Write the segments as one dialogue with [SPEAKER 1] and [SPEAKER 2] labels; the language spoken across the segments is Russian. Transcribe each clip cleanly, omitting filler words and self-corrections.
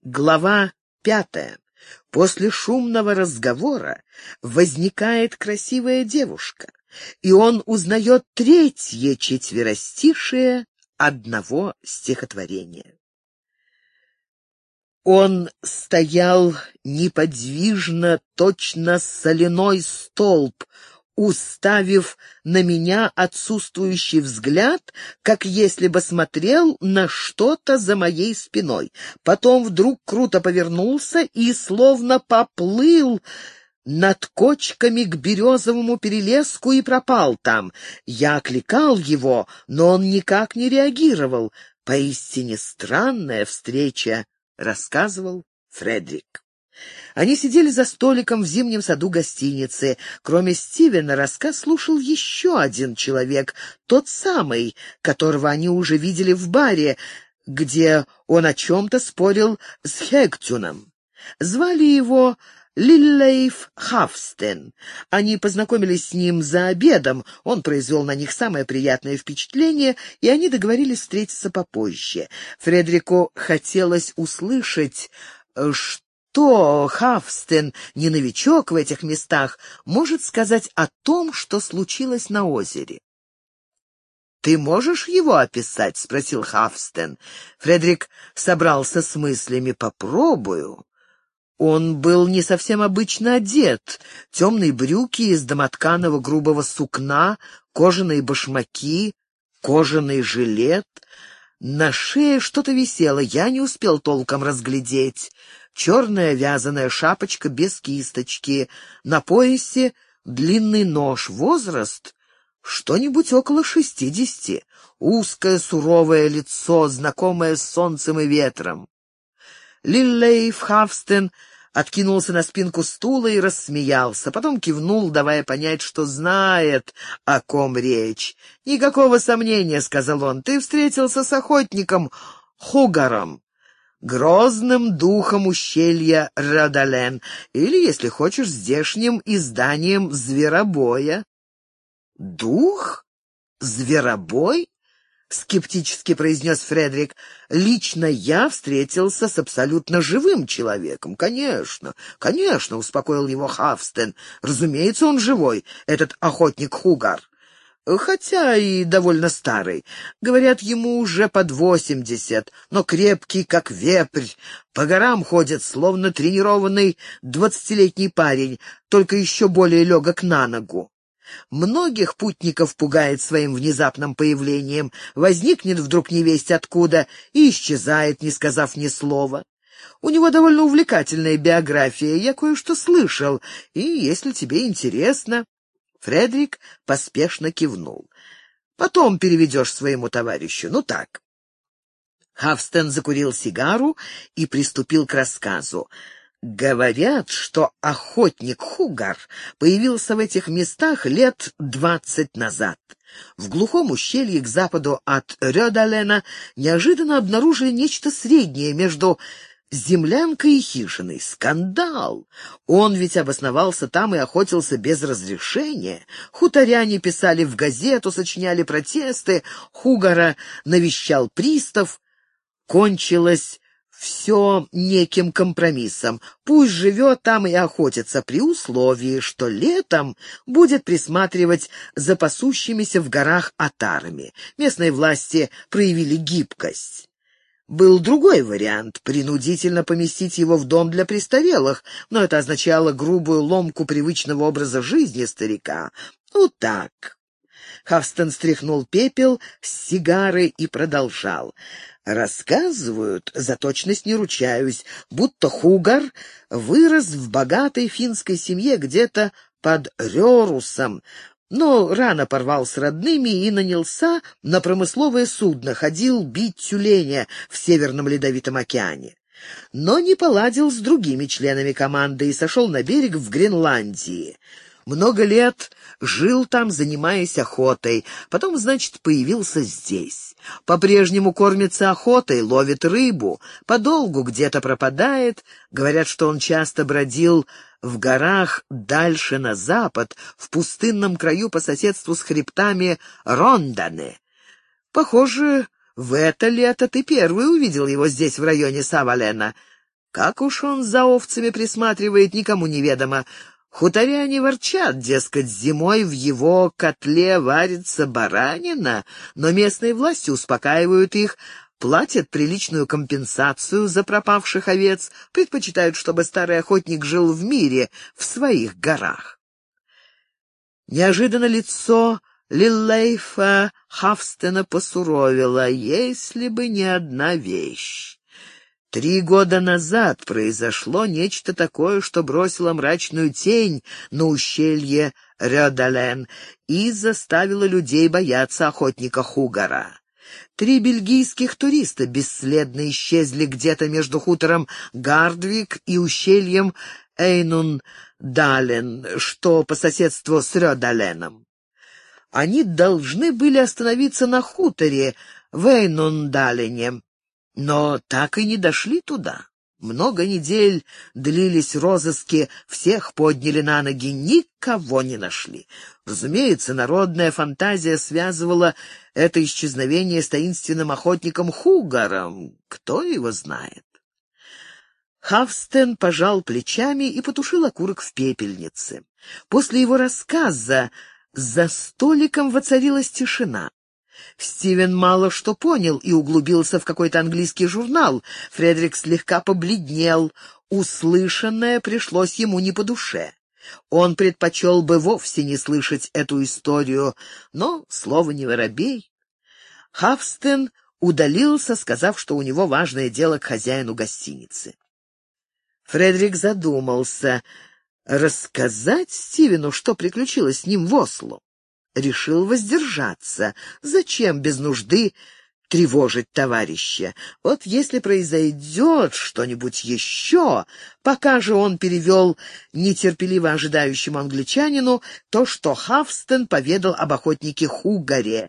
[SPEAKER 1] Глава 5. После шумного разговора возникает красивая девушка, и он узнает третье четверостишее одного стихотворения. Он стоял неподвижно, точно соляной столб, уставив на меня отсутствующий взгляд, как если бы смотрел на что-то за моей спиной. Потом вдруг круто повернулся и словно поплыл над кочками к березовому перелеску и пропал там. Я окликал его, но он никак не реагировал. Поистине странная встреча, рассказывал Фредерик. Они сидели за столиком в зимнем саду гостиницы. Кроме Стивена, рассказ слушал еще один человек, тот самый, которого они уже видели в баре, где он о чем-то спорил с Хэгтюном. Звали его Лиллейф Хавстен. Они познакомились с ним за обедом, он произвел на них самое приятное впечатление, и они договорились встретиться попозже. Фредерику хотелось услышать, что Хавстен, не новичок в этих местах, может сказать о том, что случилось на озере. «Ты можешь его описать?» — спросил Хавстен. Фредерик собрался с мыслями. «Попробую». Он был не совсем обычно одет. Темные брюки из домотканого грубого сукна, кожаные башмаки, кожаный жилет. На шее что-то висело, я не успел толком разглядеть. Черная вязаная шапочка без кисточки, на поясе длинный нож, возраст что-нибудь около 60, узкое суровое лицо, знакомое с солнцем и ветром. Лиллейф Хавстен откинулся на спинку стула и рассмеялся, потом кивнул, давая понять, что знает, о ком речь. «Никакого сомнения», — сказал он, — «ты встретился с охотником Хугаром, грозным духом ущелья Радален, или, если хочешь, здешним изданием Зверобоя». «Дух? Зверобой?» — скептически произнес Фредерик. «Лично я встретился с абсолютно живым человеком». «Конечно, конечно», — успокоил его Хавстен. «Разумеется, он живой, этот охотник Хугар. Хотя и довольно старый. Говорят, ему уже под 80, но крепкий, как вепрь. По горам ходит, словно тренированный 20-летний парень, только еще более легок на ногу. Многих путников пугает своим внезапным появлением, возникнет вдруг невесть откуда и исчезает, не сказав ни слова. У него довольно увлекательная биография, я кое-что слышал, и, если тебе интересно...» Фредерик поспешно кивнул. «Потом переведешь своему товарищу, ну так». Хавстен закурил сигару и приступил к рассказу. Говорят, что охотник Хугар появился в этих местах лет 20 назад. В глухом ущелье к западу от Рёдалена неожиданно обнаружили нечто среднее между землянкой и хижиной. Скандал! Он ведь обосновался там и охотился без разрешения. Хуторяне писали в газету, сочиняли протесты, Хугара навещал пристав. Кончилось все неким компромиссом. Пусть живет там и охотится, при условии, что летом будет присматривать за пасущимися в горах отарами. Местные власти проявили гибкость. Был другой вариант — принудительно поместить его в дом для престарелых, но это означало грубую ломку привычного образа жизни старика. Ну так. Хавстен стряхнул пепел с сигары и продолжал. Рассказывают, за точность не ручаюсь, будто Хугар вырос в богатой финской семье где-то под Рёрусом, но рано порвал с родными и нанялся на промысловое судно, ходил бить тюленя в Северном Ледовитом океане. Но не поладил с другими членами команды и сошел на берег в Гренландии. Много лет жил там, занимаясь охотой, потом, значит, появился здесь. По-прежнему кормится охотой, ловит рыбу, подолгу где-то пропадает. Говорят, что он часто бродил в горах дальше на запад, в пустынном краю по соседству с хребтами Рондане. Похоже, в это лето ты первый увидел его здесь, в районе Савалена. Как уж он за овцами присматривает, никому неведомо. Хуторяне ворчат, дескать, зимой в его котле варится баранина, но местные власти успокаивают их, платят приличную компенсацию за пропавших овец, предпочитают, чтобы старый охотник жил в мире, в своих горах. Неожиданно лицо Лиллейфа Хавстена посуровило, если бы не одна вещь. 3 года назад произошло нечто такое, что бросило мрачную тень на ущелье Рёдален и заставило людей бояться охотника Хугара. 3 бельгийских туриста бесследно исчезли где-то между хутором Гардвик и ущельем Эйнун-Дален, что по соседству с Рёдаленом. Они должны были остановиться на хуторе в Эйнун-Далене, но так и не дошли туда. Много недель длились розыски, всех подняли на ноги, никого не нашли. Разумеется, народная фантазия связывала это исчезновение с таинственным охотником Хугаром. Кто его знает? Хавстен пожал плечами и потушил окурок в пепельнице. После его рассказа за столиком воцарилась тишина. Стивен мало что понял и углубился в какой-то английский журнал. Фредерик слегка побледнел. Услышанное пришлось ему не по душе. Он предпочел бы вовсе не слышать эту историю, но слово не воробей. Хавстен удалился, сказав, что у него важное дело к хозяину гостиницы. Фредерик задумался, рассказать Стивену, что приключилось с ним в Осло. Решил воздержаться. Зачем без нужды тревожить товарища? Вот если произойдет что-нибудь еще, пока же он перевел нетерпеливо ожидающему англичанину то, что Хавстен поведал об охотнике Хугаре.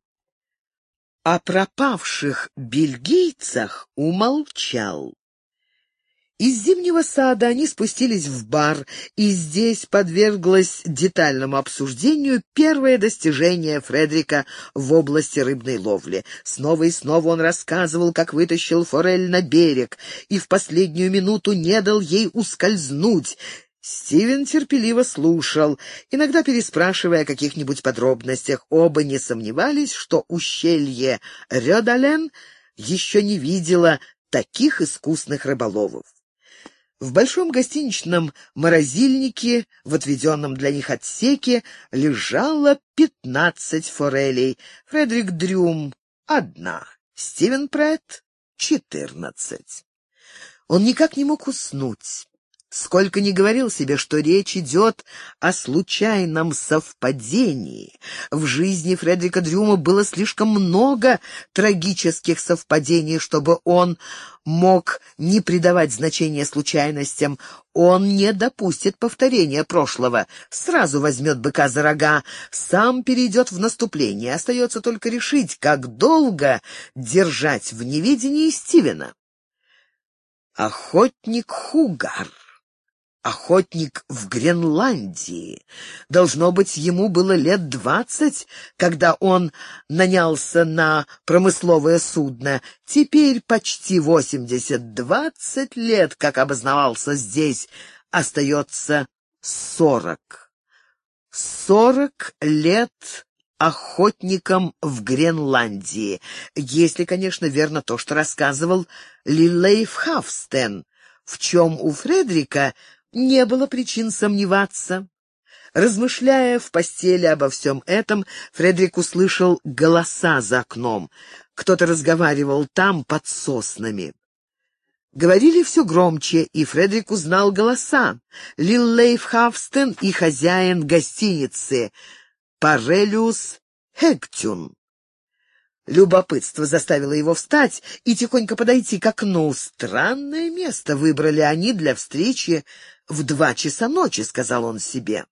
[SPEAKER 1] О пропавших бельгийцах умолчал. Из Зимнего сада они спустились в бар, и здесь подверглось детальному обсуждению первое достижение Фредерика в области рыбной ловли. Снова и снова он рассказывал, как вытащил форель на берег, и в последнюю минуту не дал ей ускользнуть. Стивен терпеливо слушал, иногда переспрашивая о каких-нибудь подробностях. Оба не сомневались, что ущелье Рёдален еще не видело таких искусных рыболовов. В большом гостиничном морозильнике, в отведенном для них отсеке, лежало 15 форелей. Фредерик Дрюм — 1, Стивен Претт — 14. Он никак не мог уснуть. Сколько ни говорил себе, что речь идет о случайном совпадении. В жизни Фредерика Дрюма было слишком много трагических совпадений, чтобы он мог не придавать значения случайностям. Он не допустит повторения прошлого, сразу возьмет быка за рога, сам перейдет в наступление. Остается только решить, как долго держать в неведении Стивена. Охотник Хугар. Охотник в Гренландии. Должно быть, ему было лет 20, когда он нанялся на промысловое судно. Теперь почти 80, 20 лет, как обосновался здесь, остается 40. 40 лет охотником в Гренландии, если, конечно, верно то, что рассказывал Лиллейф Хавстен, в чем у Фредерика не было причин сомневаться. Размышляя в постели обо всем этом, Фредерик услышал голоса за окном. Кто-то разговаривал там, под соснами. Говорили все громче, и Фредерик узнал голоса. Лиллейф Хавстен и хозяин гостиницы Парелиус Хэгтюн. Любопытство заставило его встать и тихонько подойти к окну. «Странное место выбрали они для встречи в 2 часа ночи», — сказал он себе.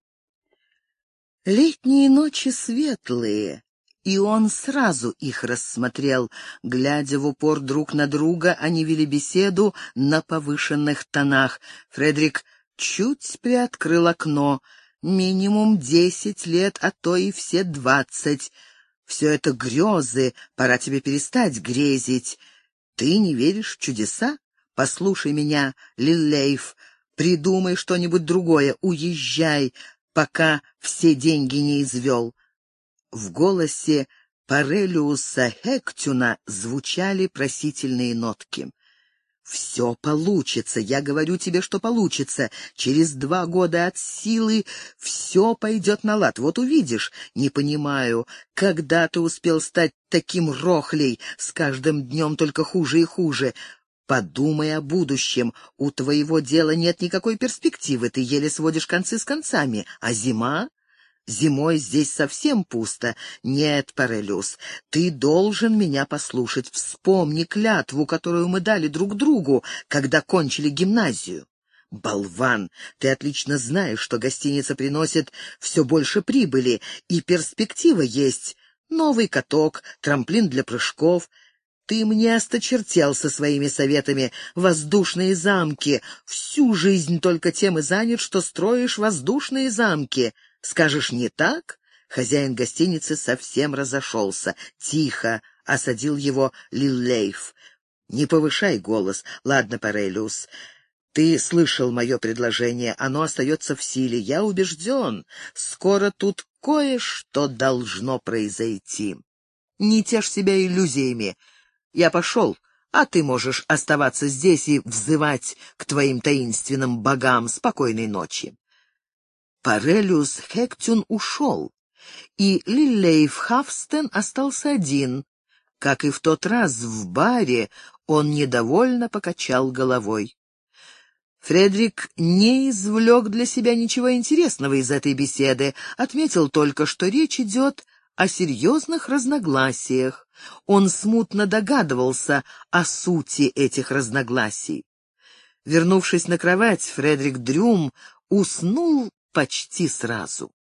[SPEAKER 1] Летние ночи светлые, и он сразу их рассмотрел. Глядя в упор друг на друга, они вели беседу на повышенных тонах. Фредерик чуть приоткрыл окно. Минимум 10 лет, а то и все 20. Все это грезы, пора тебе перестать грезить. Ты не веришь в чудеса? Послушай меня, Лиллейф, придумай что-нибудь другое, уезжай, пока все деньги не извел». В голосе Парелиуса Хектюна звучали просительные нотки. «Все получится, я говорю тебе, что получится. Через 2 года от силы все пойдет на лад. Вот увидишь. Не понимаю, когда ты успел стать таким рохлей, с каждым днем только хуже и хуже. Подумай о будущем. У твоего дела нет никакой перспективы, ты еле сводишь концы с концами. А зима? Зимой здесь совсем пусто. Нет, Парелюс, ты должен меня послушать. Вспомни клятву, которую мы дали друг другу, когда кончили гимназию. Болван, ты отлично знаешь, что гостиница приносит все больше прибыли, и перспектива есть. Новый каток, трамплин для прыжков. Ты мне осточертел со своими советами. Воздушные замки. Всю жизнь только тем и занят, что строишь воздушные замки. Скажешь, не так? Хозяин гостиницы совсем разошелся. «Тихо!» — осадил его Лиллейф. «Не повышай голос. Ладно, Парелиус, ты слышал мое предложение. Оно остается в силе. Я убежден, скоро тут кое-что должно произойти. Не тешь себя иллюзиями. Я пошел, а ты можешь оставаться здесь и взывать к твоим таинственным богам. Спокойной ночи». Парелиус Хектюн ушел, и Лиллейф Хавстен остался один. Как и в тот раз в баре, он недовольно покачал головой. Фредерик не извлек для себя ничего интересного из этой беседы, отметил только, что речь идет о серьезных разногласиях. Он смутно догадывался о сути этих разногласий. Вернувшись на кровать, Фредерик Дрюм уснул почти сразу.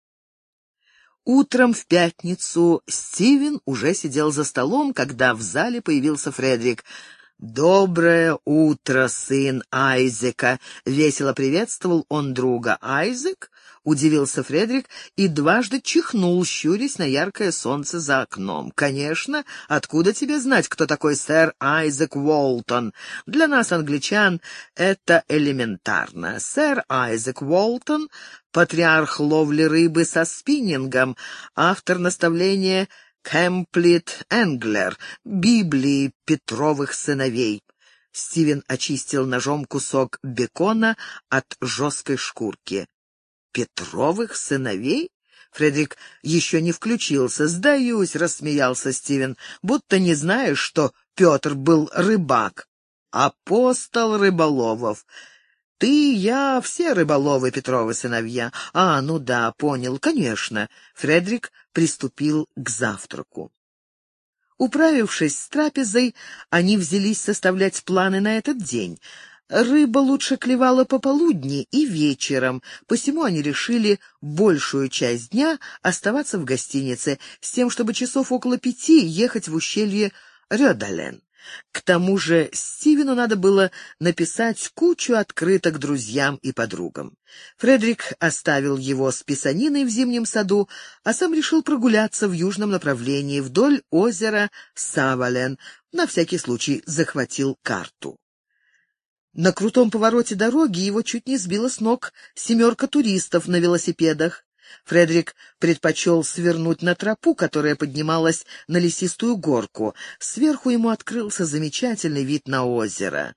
[SPEAKER 1] Утром в пятницу Стивен уже сидел за столом, когда в зале появился Фредерик. «Доброе утро, сын Айзека!» — весело приветствовал он друга. «Айзек?» — удивился Фредерик и дважды чихнул, щурясь на яркое солнце за окном. «Конечно! Откуда тебе знать, кто такой сэр Айзек Уолтон? Для нас, англичан, это элементарно. Сэр Айзек Уолтон — патриарх ловли рыбы со спиннингом, автор наставления Кэмплит Энглер, Библии Петровых сыновей». Стивен очистил ножом кусок бекона от жесткой шкурки. «Петровых сыновей?» Фредерик еще не включился. «Сдаюсь», — рассмеялся Стивен, — «будто не знаешь, что Петр был рыбак. Апостол рыболовов. Ты, я, все рыболовы Петровы сыновья. А, ну да, понял, конечно». Фредерик приступил к завтраку. Управившись с трапезой, они взялись составлять планы на этот день. Рыба лучше клевала пополудни и вечером, посему они решили большую часть дня оставаться в гостинице, с тем, чтобы часов около 5 ехать в ущелье Рёдален. К тому же Стивену надо было написать кучу открыток друзьям и подругам. Фредерик оставил его с писаниной в зимнем саду, а сам решил прогуляться в южном направлении вдоль озера Савален, на всякий случай захватил карту. На крутом повороте дороги его чуть не сбила с ног 7 туристов на велосипедах. Фредерик предпочел свернуть на тропу, которая поднималась на лесистую горку. Сверху ему открылся замечательный вид на озеро.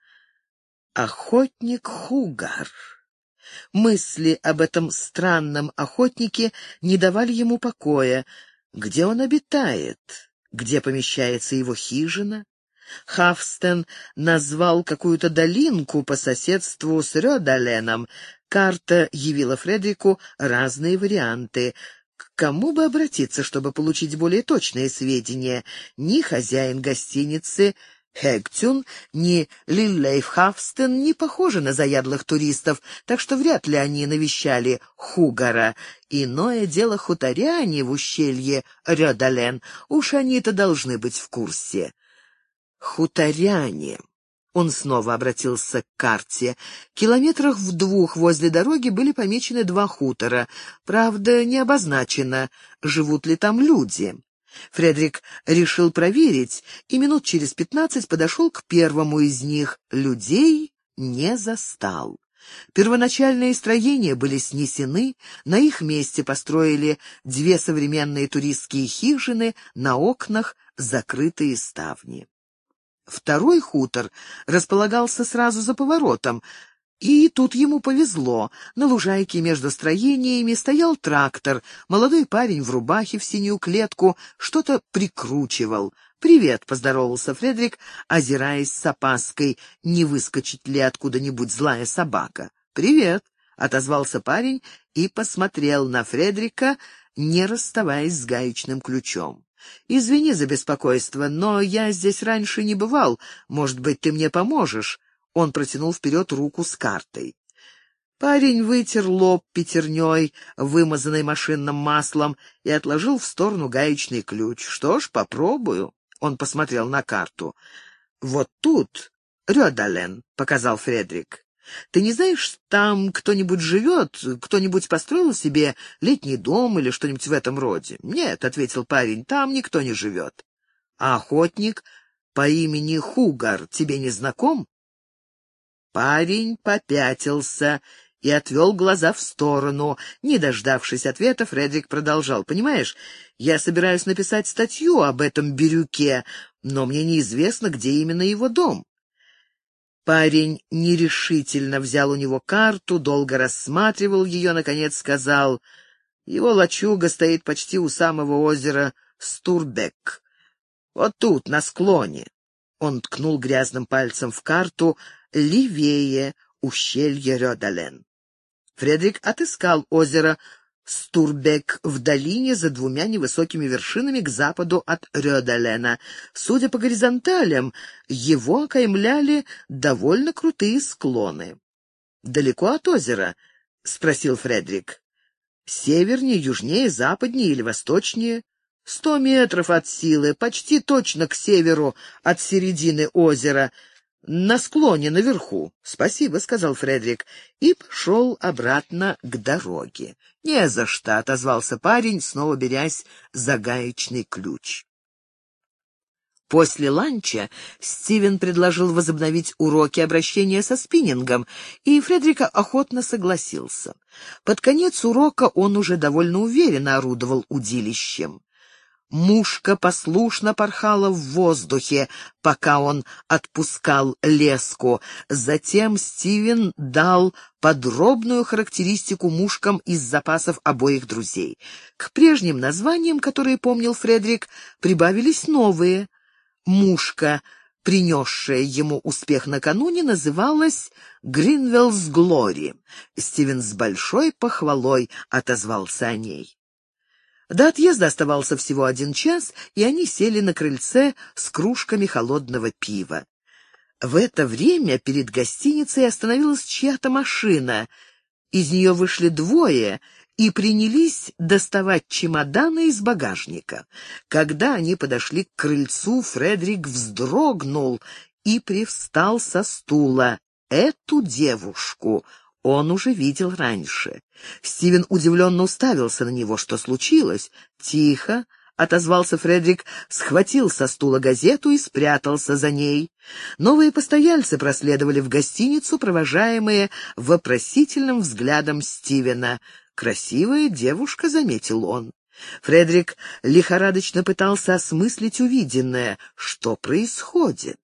[SPEAKER 1] Охотник Хугар. Мысли об этом странном охотнике не давали ему покоя. Где он обитает? Где помещается его хижина? Хавстен назвал какую-то долинку по соседству с Рёдаленом. Карта явила Фредерику разные варианты. К кому бы обратиться, чтобы получить более точные сведения? Ни хозяин гостиницы Хектюн, ни Лиллейф Хавстен не похожи на заядлых туристов, так что вряд ли они навещали Хугара. Иное дело хуторяне в ущелье Рёдален. Уж они-то должны быть в курсе. Хуторяне. Он снова обратился к карте. Километрах в 2 возле дороги были помечены 2 хутора. Правда, не обозначено, живут ли там люди. Фредерик решил проверить, и минут через 15 подошел к первому из них. Людей не застал. Первоначальные строения были снесены, на их месте построили две современные туристские хижины, на окнах закрытые ставни. Второй хутор располагался сразу за поворотом, и тут ему повезло. На лужайке между строениями стоял трактор. Молодой парень в рубахе в синюю клетку что-то прикручивал. «Привет», — поздоровался Фредерик, озираясь с опаской, не выскочит ли откуда-нибудь злая собака. «Привет», — отозвался парень и посмотрел на Фредерика, не расставаясь с гаечным ключом. «Извини за беспокойство, но я здесь раньше не бывал. Может быть, ты мне поможешь?» Он протянул вперед руку с картой. Парень вытер лоб пятерней, вымазанной машинным маслом, и отложил в сторону гаечный ключ. «Что ж, попробую». Он посмотрел на карту. «Вот тут Рёдален», — показал Фредерик. «Ты не знаешь, там кто-нибудь живет? Кто-нибудь построил себе летний дом или что-нибудь в этом роде?» «Нет», — ответил парень, — «там никто не живет». «А охотник по имени Хугар тебе не знаком?» Парень попятился и отвел глаза в сторону. Не дождавшись ответа, Фредерик продолжал. «Понимаешь, я собираюсь написать статью об этом Бирюке, но мне неизвестно, где именно его дом». Парень нерешительно взял у него карту, долго рассматривал ее, наконец сказал: «Его лачуга стоит почти у самого озера Стурбек. Вот тут, на склоне». Он ткнул грязным пальцем в карту левее ущелья Рёдален. Фредерик отыскал озеро Стурбек в долине за двумя невысокими вершинами к западу от Рёдалена. Судя по горизонталям, его окаймляли довольно крутые склоны. «Далеко от озера?» — спросил Фредерик. «Севернее, южнее, западнее или восточнее?» 100 метров от силы, почти точно к северу от середины озера, на склоне наверху. «Спасибо», — сказал Фредерик, и пошел обратно к дороге. «Не за что», — отозвался парень, снова берясь за гаечный ключ. После ланча Стивен предложил возобновить уроки обращения со спиннингом, и Фредерик охотно согласился. Под конец урока он уже довольно уверенно орудовал удилищем. Мушка послушно порхала в воздухе, пока он отпускал леску. Затем Стивен дал подробную характеристику мушкам из запасов обоих друзей. К прежним названиям, которые помнил Фредерик, прибавились новые. Мушка, принесшая ему успех накануне, называлась «Гринвеллс Глори». Стивен с большой похвалой отозвался о ней. До отъезда оставался всего 1 час, и они сели на крыльце с кружками холодного пива. В это время перед гостиницей остановилась чья-то машина. Из нее вышли двое и принялись доставать чемоданы из багажника. Когда они подошли к крыльцу, Фредерик вздрогнул и привстал со стула. Эту девушку он уже видел раньше. Стивен удивленно уставился на него. «Что случилось?» «Тихо», — отозвался Фредерик, схватил со стула газету и спрятался за ней. Новые постояльцы проследовали в гостиницу, провожаемые вопросительным взглядом Стивена. «Красивая девушка», — заметил он. Фредерик лихорадочно пытался осмыслить увиденное. Что происходит?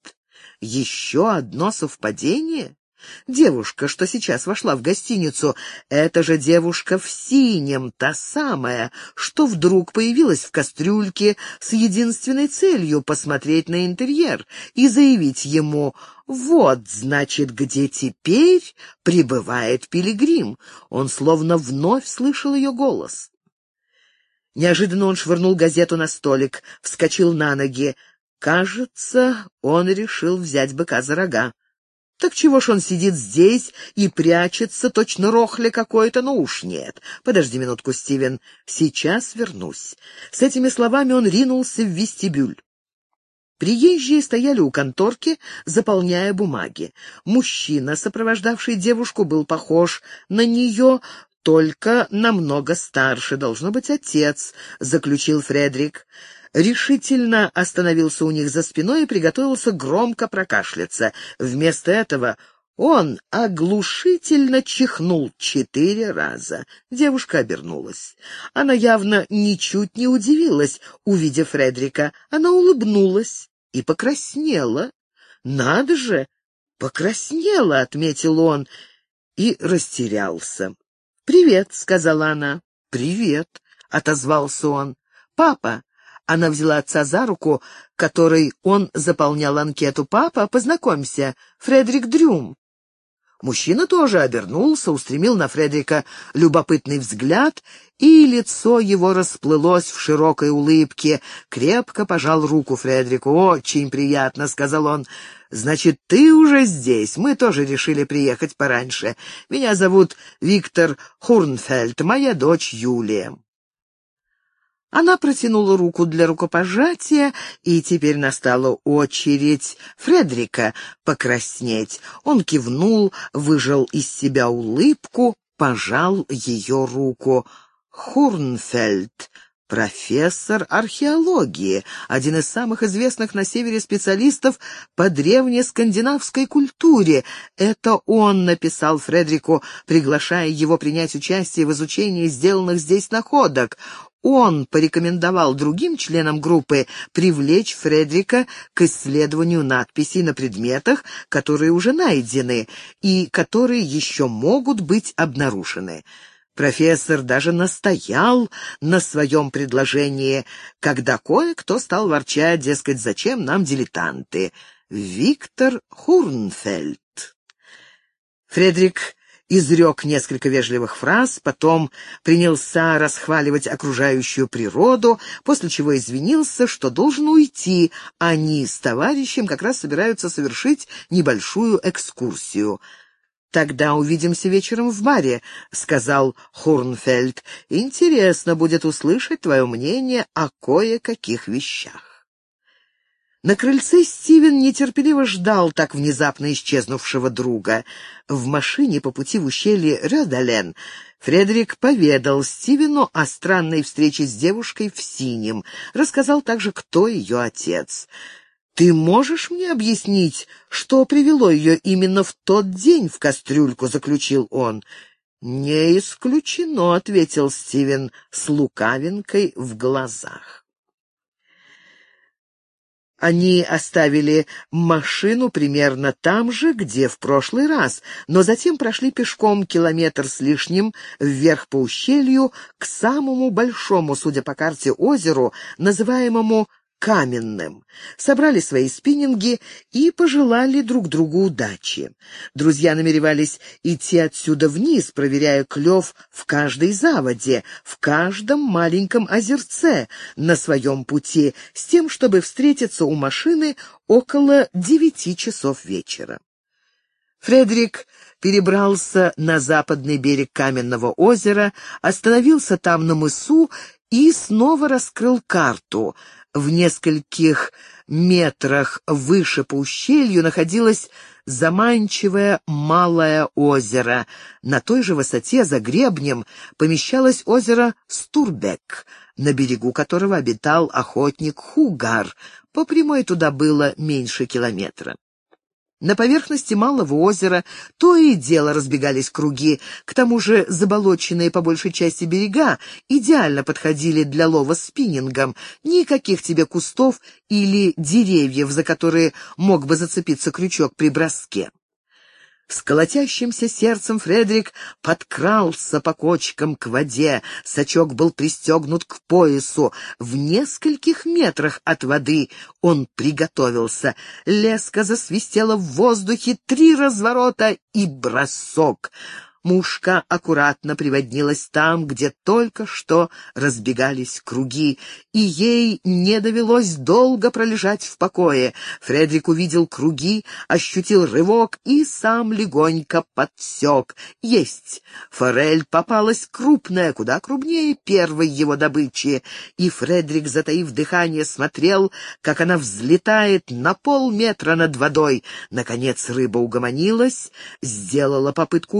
[SPEAKER 1] Еще одно совпадение? Девушка, что сейчас вошла в гостиницу, это же девушка в синем, та самая, что вдруг появилась в кастрюльке с единственной целью посмотреть на интерьер и заявить ему: «Вот, значит, где теперь пребывает пилигрим». Он словно вновь слышал ее голос. Неожиданно он швырнул газету на столик, вскочил на ноги. Кажется, он решил взять быка за рога. Так чего ж он сидит здесь и прячется, точно рохля какой-то? Ну уж нет. Подожди минутку, Стивен, сейчас вернусь. С этими словами он ринулся в вестибюль. Приезжие стояли у конторки, заполняя бумаги. Мужчина, сопровождавший девушку, был похож на нее, только намного старше. Должно быть, отец, заключил Фредерик. решительно остановился у них за спиной и приготовился громко прокашляться. Вместо этого он оглушительно чихнул 4 раза. Девушка обернулась. Она явно ничуть не удивилась, увидев Фредрика. Она улыбнулась и покраснела. «Надо же, покраснела», — отметил он и растерялся. «Привет», — сказала она. «Привет», — отозвался он. «Папа». Она взяла отца за руку, которой он заполнял анкету. «Папа, познакомься, Фредерик Дрюм». Мужчина тоже обернулся, устремил на Фредрика любопытный взгляд, и лицо его расплылось в широкой улыбке. Крепко пожал руку Фредрику. «Очень приятно», — сказал он. «Значит, ты уже здесь. Мы тоже решили приехать пораньше. Меня зовут Виктор Хурнфельд, моя дочь Юлия». Она протянула руку для рукопожатия, и теперь настала очередь Фредрика покраснеть. Он кивнул, выжал из себя улыбку, пожал ее руку. Хурнфельд, профессор археологии, один из самых известных на севере специалистов по древнескандинавской культуре. Это он написал Фредрику, приглашая его принять участие в изучении сделанных здесь находок. Он порекомендовал другим членам группы привлечь Фредрика к исследованию надписей на предметах, которые уже найдены и которые еще могут быть обнаружены. Профессор даже настоял на своем предложении, когда кое-кто стал ворчать, дескать, зачем нам дилетанты. Виктор Хурнфельд. Фредрик изрек несколько вежливых фраз, потом принялся расхваливать окружающую природу, после чего извинился, что должен уйти. Они с товарищем как раз собираются совершить небольшую экскурсию. «Тогда увидимся вечером в баре», — сказал Хурнфельд. «Интересно будет услышать твое мнение о кое-каких вещах». На крыльце Стивен нетерпеливо ждал так внезапно исчезнувшего друга. В машине по пути в ущелье Рёдален Фредерик поведал Стивену о странной встрече с девушкой в синем, рассказал также, кто ее отец. «Ты можешь мне объяснить, что привело ее именно в тот день в кастрюльку?» — заключил он. «Не исключено», — ответил Стивен с лукавинкой в глазах. Они оставили машину примерно там же, где в прошлый раз, но затем прошли пешком 1 километр с лишним вверх по ущелью к самому большому, судя по карте, озеру, называемому Каменным, собрали свои спиннинги и пожелали друг другу удачи. Друзья намеревались идти отсюда вниз, проверяя клев в каждой заводе, в каждом маленьком озерце на своем пути, с тем, чтобы встретиться у машины около 9 часов вечера. Фредерик перебрался на западный берег Каменного озера, остановился там на мысу и снова раскрыл карту. В нескольких метрах выше по ущелью находилось заманчивое малое озеро. На той же высоте за гребнем помещалось озеро Стурбек, на берегу которого обитал охотник Хугар. По прямой туда было меньше километра. На поверхности малого озера то и дело разбегались круги, к тому же заболоченные по большей части берега идеально подходили для лова спиннингом, никаких тебе кустов или деревьев, за которые мог бы зацепиться крючок при броске. С колотящимся сердцем Фредерик подкрался по кочкам к воде. Сачок был пристегнут к поясу. В нескольких метрах от воды он приготовился. Леска засвистела в воздухе, 3 разворота и бросок. Мушка аккуратно приводнилась там, где только что разбегались круги, и ей не довелось долго пролежать в покое. Фредерик увидел круги, ощутил рывок и сам легонько подсек. Есть! Форель попалась крупная, куда крупнее первой его добычи, и Фредерик, затаив дыхание, смотрел, как она взлетает на полметра над водой. Наконец рыба угомонилась, сделала попытку уйти,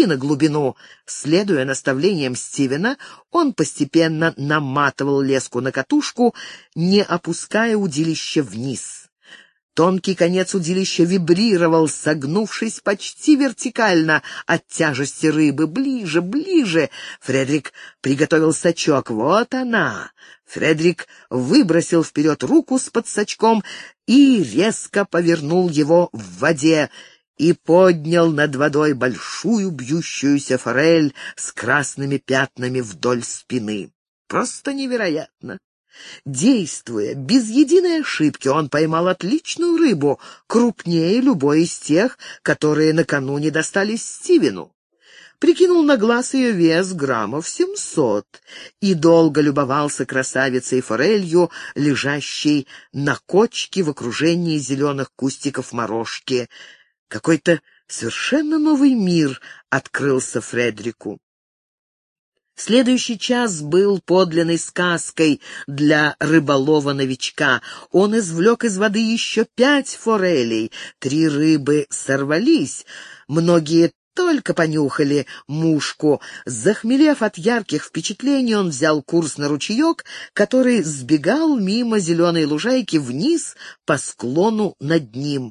[SPEAKER 1] уйти на глубину. Следуя наставлениям Стивена, он постепенно наматывал леску на катушку, не опуская удилище вниз. Тонкий конец удилища вибрировал, согнувшись почти вертикально от тяжести рыбы. Ближе, ближе! Фредерик приготовил сачок. Вот она! Фредерик выбросил вперед руку с подсачком и резко повернул его в воде и поднял над водой большую бьющуюся форель с красными пятнами вдоль спины. Просто невероятно! Действуя без единой ошибки, он поймал отличную рыбу, крупнее любой из тех, которые накануне достались Стивену. Прикинул на глаз ее вес граммов 700 и долго любовался красавицей форелью, лежащей на кочке в окружении зеленых кустиков морожки. Какой-то совершенно новый мир открылся Фредерику. Следующий час был подлинной сказкой для рыболова-новичка. Он извлек из воды еще 5 форелей. 3 рыбы сорвались. Многие только понюхали мушку. Захмелев от ярких впечатлений, он взял курс на ручеек, который сбегал мимо зеленой лужайки вниз по склону над ним.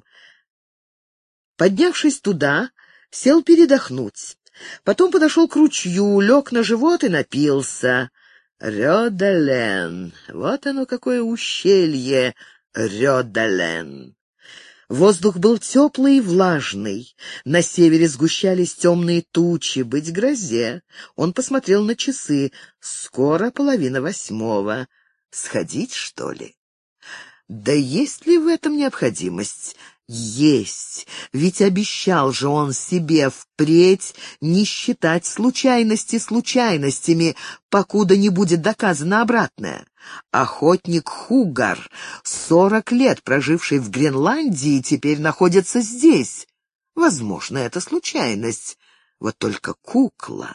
[SPEAKER 1] Поднявшись туда, сел передохнуть. Потом подошел к ручью, лег на живот и напился. Рёдален. Вот оно какое ущелье, Рёдален. Воздух был теплый и влажный. На севере сгущались темные тучи, быть грозе. Он посмотрел на часы. Скоро 7:30. Сходить, что ли? Да есть ли в этом необходимость? Есть, ведь обещал же он себе впредь не считать случайности случайностями, покуда не будет доказано обратное. Охотник Хугар, 40 лет проживший в Гренландии, теперь находится здесь. Возможно, это случайность, вот только кукла.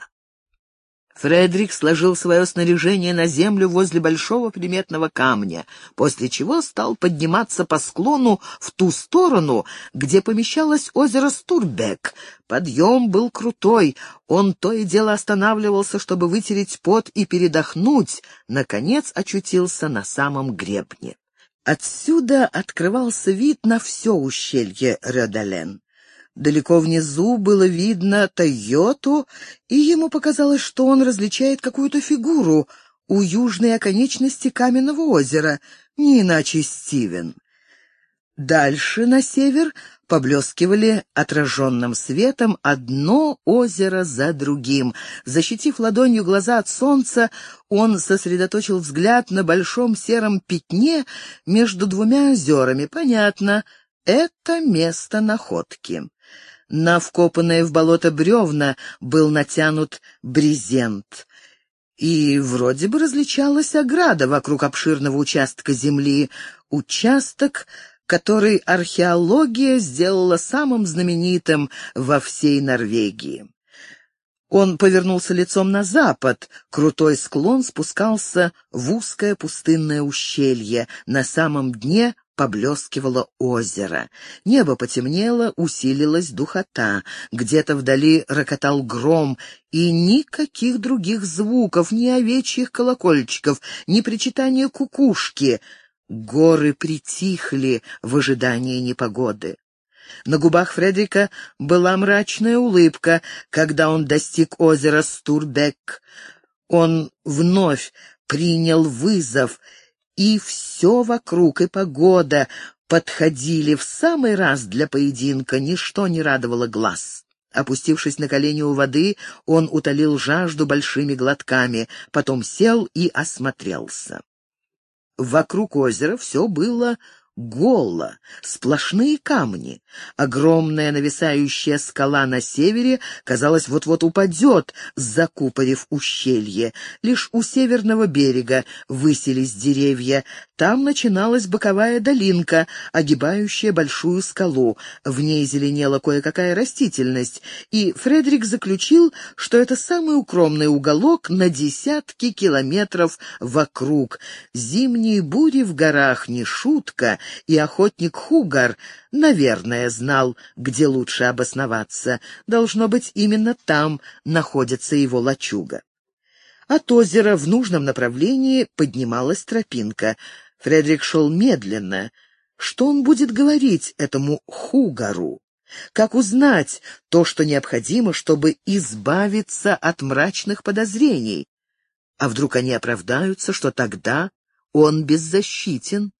[SPEAKER 1] Фредерик сложил свое снаряжение на землю возле большого приметного камня, после чего стал подниматься по склону в ту сторону, где помещалось озеро Стурбек. Подъем был крутой, он то и дело останавливался, чтобы вытереть пот и передохнуть, наконец очутился на самом гребне. Отсюда открывался вид на все ущелье Рёдален. Далеко внизу было видно Тойоту, и ему показалось, что он различает какую-то фигуру у южной оконечности каменного озера, не иначе Стивен. Дальше, на север, поблескивали отраженным светом одно озеро за другим. Защитив ладонью глаза от солнца, он сосредоточил взгляд на большом сером пятне между 2 озерами. Понятно, это место находки. На вкопанные в болото бревна был натянут брезент, и вроде бы различалась ограда вокруг обширного участка земли, участок, который археология сделала самым знаменитым во всей Норвегии. Он повернулся лицом на запад. Крутой склон спускался в узкое пустынное ущелье. На самом дне поблескивало озеро. Небо потемнело, усилилась духота. Где-то вдали рокотал гром, и никаких других звуков, ни овечьих колокольчиков, ни причитания кукушки. Горы притихли в ожидании непогоды. На губах Фредерика была мрачная улыбка, когда он достиг озера Стурбек. Он вновь принял вызов, и все вокруг, и погода подходили в самый раз для поединка, ничто не радовало глаз. Опустившись на колени у воды, он утолил жажду большими глотками, потом сел и осмотрелся. Вокруг озера все было голо, сплошные камни. Огромная нависающая скала на севере, казалось, вот-вот упадет, закупорив ущелье. Лишь у северного берега высились деревья, Там начиналась боковая долинка, огибающая большую скалу. В ней зеленела кое-какая растительность, и Фредерик заключил, что это самый укромный уголок на десятки километров вокруг. Зимние бури в горах не шутка, и охотник Хугар, наверное, знал, где лучше обосноваться. Должно быть, именно там находится его лачуга. От озера в нужном направлении поднималась тропинка. Фредерик шел медленно. Что он будет говорить этому Хугару? Как узнать то, что необходимо, чтобы избавиться от мрачных подозрений? А вдруг они оправдаются, что тогда он беззащитен?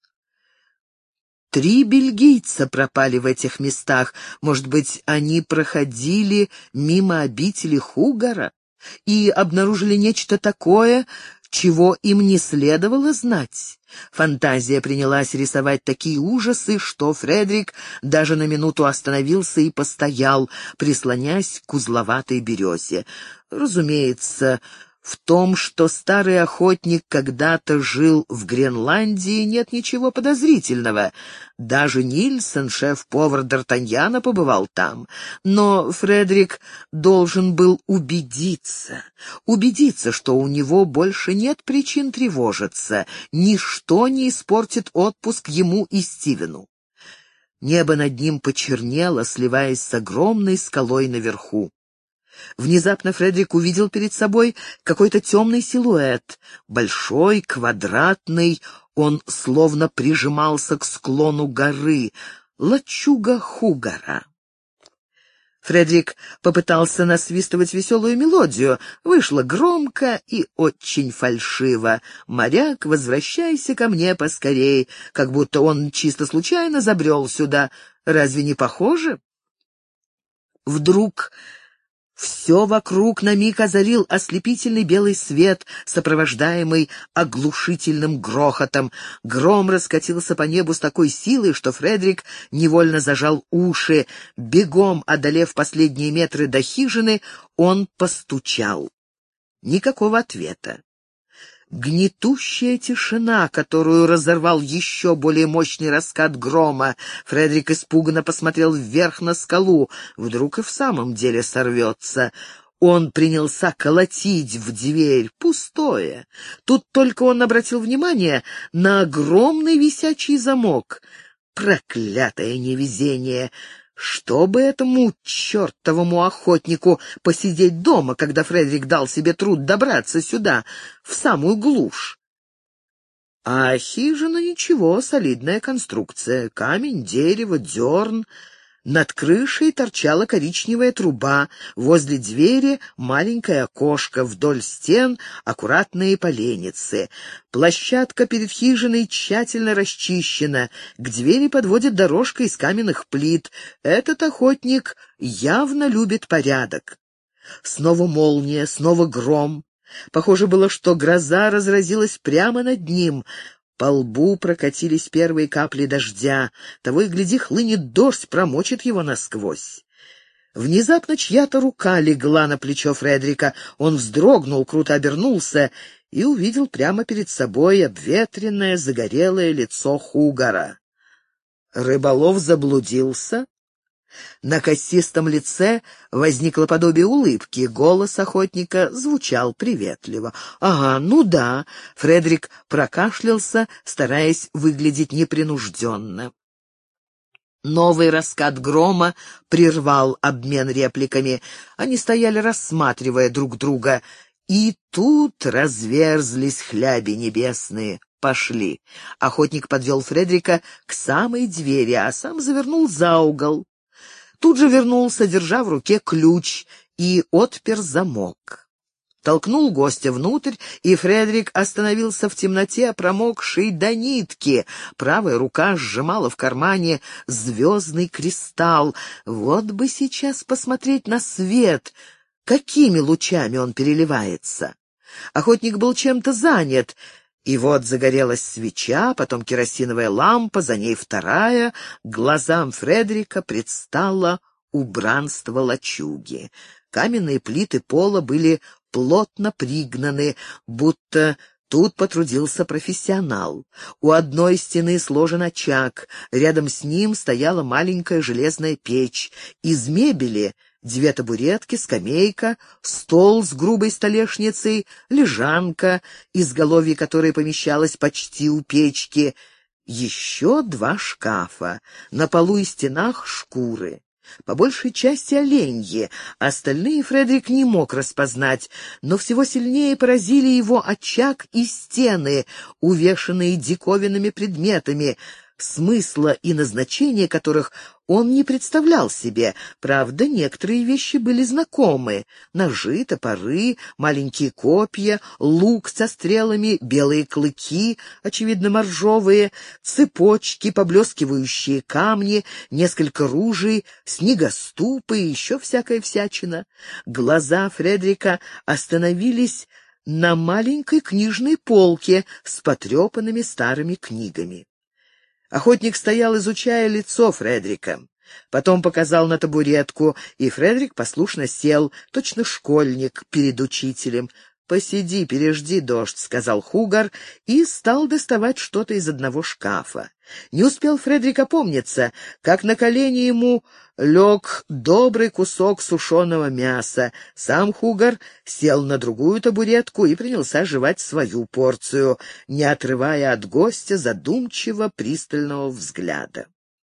[SPEAKER 1] 3 бельгийца пропали в этих местах. Может быть, они проходили мимо обители Хугара и обнаружили нечто такое, чего им не следовало знать. Фантазия принялась рисовать такие ужасы, что Фредерик даже на минуту остановился и постоял, прислонясь к узловатой березе. Разумеется, в том, что старый охотник когда-то жил в Гренландии, нет ничего подозрительного. Даже Нильсон, шеф-повар Д'Артаньяна, побывал там. Но Фредерик должен был убедиться, что у него больше нет причин тревожиться. Ничто не испортит отпуск ему и Стивену. Небо над ним почернело, сливаясь с огромной скалой наверху. Внезапно Фредерик увидел перед собой какой-то темный силуэт. Большой, квадратный, он словно прижимался к склону горы. Лачуга Хугара. Фредерик попытался насвистывать веселую мелодию. Вышло громко и очень фальшиво. «Моряк, возвращайся ко мне поскорей», как будто он чисто случайно забрел сюда. Разве не похоже? Вдруг все вокруг на миг озарил ослепительный белый свет, сопровождаемый оглушительным грохотом. Гром раскатился по небу с такой силой, что Фредерик невольно зажал уши. Бегом одолев последние метры до хижины, он постучал. Никакого ответа. Гнетущая тишина, которую разорвал еще более мощный раскат грома. Фредерик испуганно посмотрел вверх на скалу. Вдруг и в самом деле сорвется. Он принялся колотить в дверь. Пустое. Тут только он обратил внимание на огромный висячий замок. Проклятое невезение! Чтобы этому чертовому охотнику посидеть дома, когда Фредерик дал себе труд добраться сюда, в самую глушь. А хижина ничего, солидная конструкция. Камень, дерево, дерн. Над крышей торчала коричневая труба, возле двери маленькое окошко, вдоль стен аккуратные поленницы. Площадка перед хижиной тщательно расчищена, к двери подводит дорожка из каменных плит. Этот охотник явно любит порядок. Снова молния, снова гром. Похоже было, что гроза разразилась прямо над ним. По лбу прокатились первые капли дождя. Того и гляди, хлынет дождь, промочит его насквозь. Внезапно чья-то рука легла на плечо Фредерика. Он вздрогнул, круто обернулся и увидел прямо перед собой обветренное, загорелое лицо Хугара. Рыболов заблудился? На костистом лице возникло подобие улыбки. Голос охотника звучал приветливо. «Ага, ну да», — Фредерик прокашлялся, стараясь выглядеть непринужденно. Новый раскат грома прервал обмен репликами. Они стояли, рассматривая друг друга. И тут разверзлись хляби небесные. «Пошли». Охотник подвел Фредерика к самой двери, а сам завернул за угол. Тут же вернулся, держа в руке ключ, и отпер замок. Толкнул гостя внутрь, и Фредерик остановился в темноте, промокший до нитки. Правая рука сжимала в кармане звездный кристалл. Вот бы сейчас посмотреть на свет, какими лучами он переливается. Охотник был чем-то занят, и вот загорелась свеча, потом керосиновая лампа, за ней вторая. Глазам Фредерика предстало убранство лачуги. Каменные плиты пола были плотно пригнаны, будто Тут потрудился профессионал. У одной стены сложен очаг, рядом с ним стояла маленькая железная печь. Из мебели — 2 табуретки, скамейка, стол с грубой столешницей, лежанка, изголовье которой помещалось почти у печки, еще 2 шкафа, на полу и стенах шкуры. По большей части оленьи, остальные Фредерик не мог распознать, но всего сильнее поразили его очаг и стены, увешанные диковинными предметами, смысла и назначения которых он не представлял себе. Правда, некоторые вещи были знакомы: ножи, топоры, маленькие копья, лук со стрелами, белые клыки, очевидно моржовые, цепочки, поблескивающие камни, несколько ружей, снегоступы и еще всякая всячина. Глаза Фредерика остановились на маленькой книжной полке с потрепанными старыми книгами. Охотник стоял, изучая лицо Фредерика. Потом показал на табуретку, и Фредерик послушно сел, точно школьник перед учителем. «Посиди, пережди дождь», — сказал Хугар, и стал доставать что-то из одного шкафа. Не успел Фредерик опомниться, как на колени ему лег добрый кусок сушеного мяса. Сам Хугар сел на другую табуретку и принялся жевать свою порцию, не отрывая от гостя задумчиво пристального взгляда.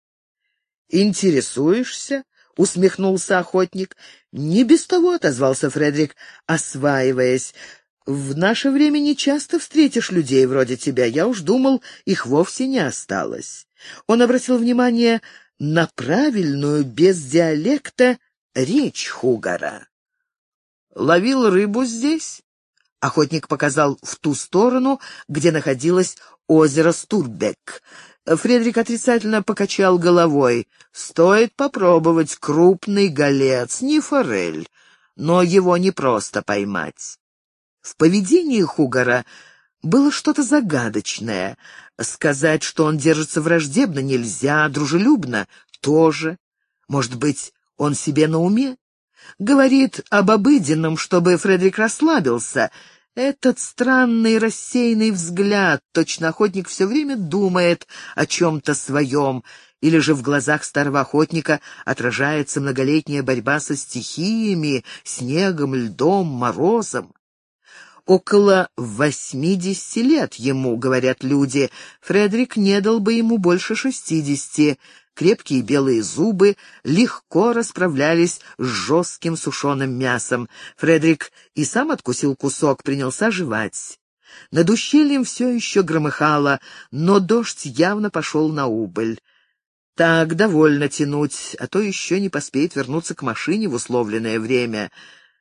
[SPEAKER 1] «Интересуешься?» — усмехнулся охотник. «Не без того», — отозвался Фредерик, осваиваясь. «В наше время не часто встретишь людей вроде тебя. Я уж думал, их вовсе не осталось». Он обратил внимание на правильную, без диалекта, речь Хугара. «Ловил рыбу здесь?» Охотник показал в ту сторону, где находилось озеро Стурбек. Фредерик отрицательно покачал головой. «Стоит попробовать, крупный голец, не форель, но его непросто поймать». В поведении Хугара было что-то загадочное. Сказать, что он держится враждебно, нельзя, дружелюбно тоже. Может быть, он себе на уме? Говорит об обыденном, чтобы Фредерик расслабился. Этот странный рассеянный взгляд, точно охотник все время думает о чем-то своем, или же в глазах старого охотника отражается многолетняя борьба со стихиями, снегом, льдом, морозом. Около 80 лет ему, говорят люди. Фредерик не дал бы ему больше 60. Крепкие белые зубы легко расправлялись с жестким сушеным мясом. Фредерик и сам откусил кусок, принялся жевать. Над ущельем все еще громыхало, но дождь явно пошел на убыль. Так, довольно тянуть, а то еще не поспеет вернуться к машине в условленное время.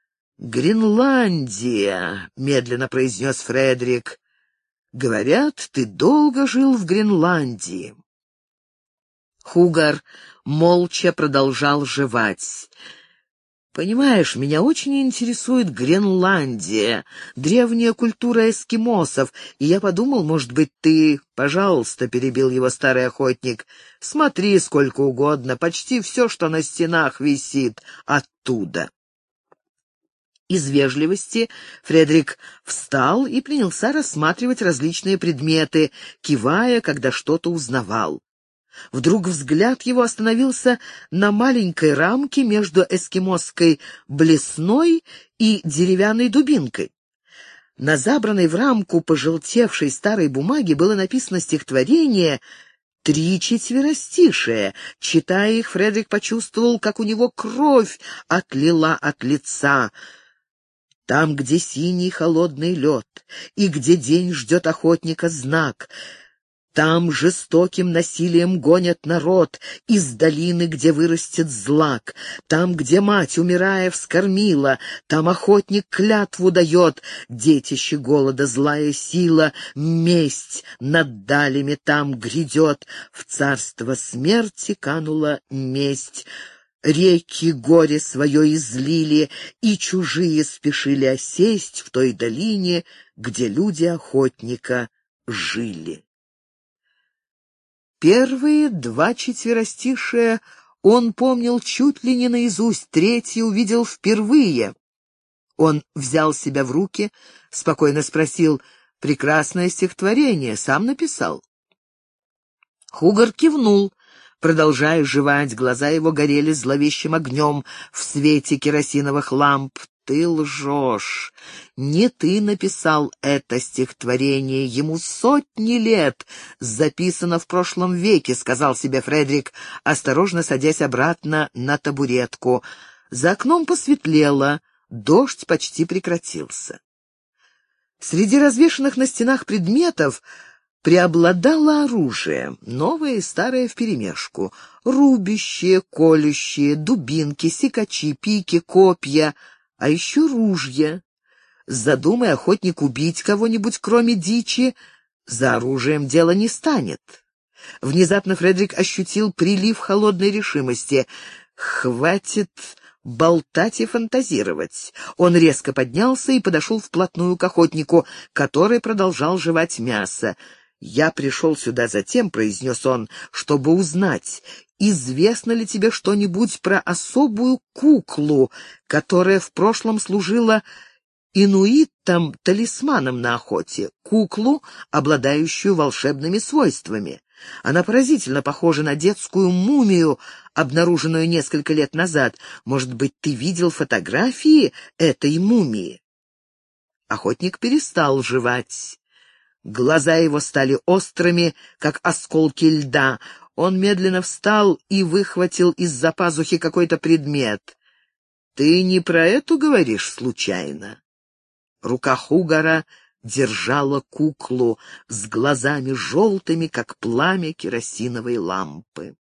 [SPEAKER 1] «Гренландия», — медленно произнес Фредерик. «Говорят, ты долго жил в Гренландии». Хугар молча продолжал жевать. «Понимаешь, меня очень интересует Гренландия, древняя культура эскимосов, и я подумал, может быть, ты...» «Пожалуйста», — перебил его старый охотник, — «смотри сколько угодно, почти все, что на стенах висит, оттуда». Из вежливости Фредерик встал и принялся рассматривать различные предметы, кивая, когда что-то узнавал. Вдруг взгляд его остановился на маленькой рамке между эскимосской блесной и деревянной дубинкой. На забранной в рамку пожелтевшей старой бумаге было написано стихотворение «3 четверостишия». Читая их, Фредерик почувствовал, как у него кровь отлила от лица. Там, где синий холодный лед, и где день ждет охотника знак, там жестоким насилием гонят народ из долины, где вырастет злак, там, где мать, умирая, вскормила, там охотник клятву дает, детище голода, злая сила, месть над далями там грядет, в царство смерти канула месть. Реки горе свое излили, и чужие спешили осесть в той долине, где люди охотника жили. Первые 2 четверостишия он помнил чуть ли не наизусть, 3 увидел впервые. Он взял себя в руки, спокойно спросил: Прекрасное стихотворение, сам написал». Хугар кивнул, продолжая жевать, глаза его горели зловещим огнем в свете керосиновых ламп. «Ты лжешь. Не ты написал это стихотворение, ему сотни лет, записано в прошлом веке», — сказал себе Фредерик, осторожно садясь обратно на табуретку. За окном посветлело, дождь почти прекратился. Среди развешанных на стенах предметов преобладало оружие, новое и старое вперемешку. Рубящие, колющие, дубинки, секачи, пики, копья, а еще ружья. Задумай охотник убить кого-нибудь, кроме дичи, за оружием дело не станет. Внезапно Фредерик ощутил прилив холодной решимости. «Хватит болтать и фантазировать». Он резко поднялся и подошел вплотную к охотнику, который продолжал жевать мясо. «Я пришел сюда затем», — произнес он, — «чтобы узнать, известно ли тебе что-нибудь про особую куклу, которая в прошлом служила инуитам-талисманом на охоте, куклу, обладающую волшебными свойствами. Она поразительно похожа на детскую мумию, обнаруженную несколько лет назад. Может быть, ты видел фотографии этой мумии?» Охотник перестал жевать. Глаза его стали острыми, как осколки льда. Он медленно встал и выхватил из-за пазухи какой-то предмет. «Ты не про эту говоришь случайно?» Рука Хугара держала куклу с глазами желтыми, как пламя керосиновой лампы.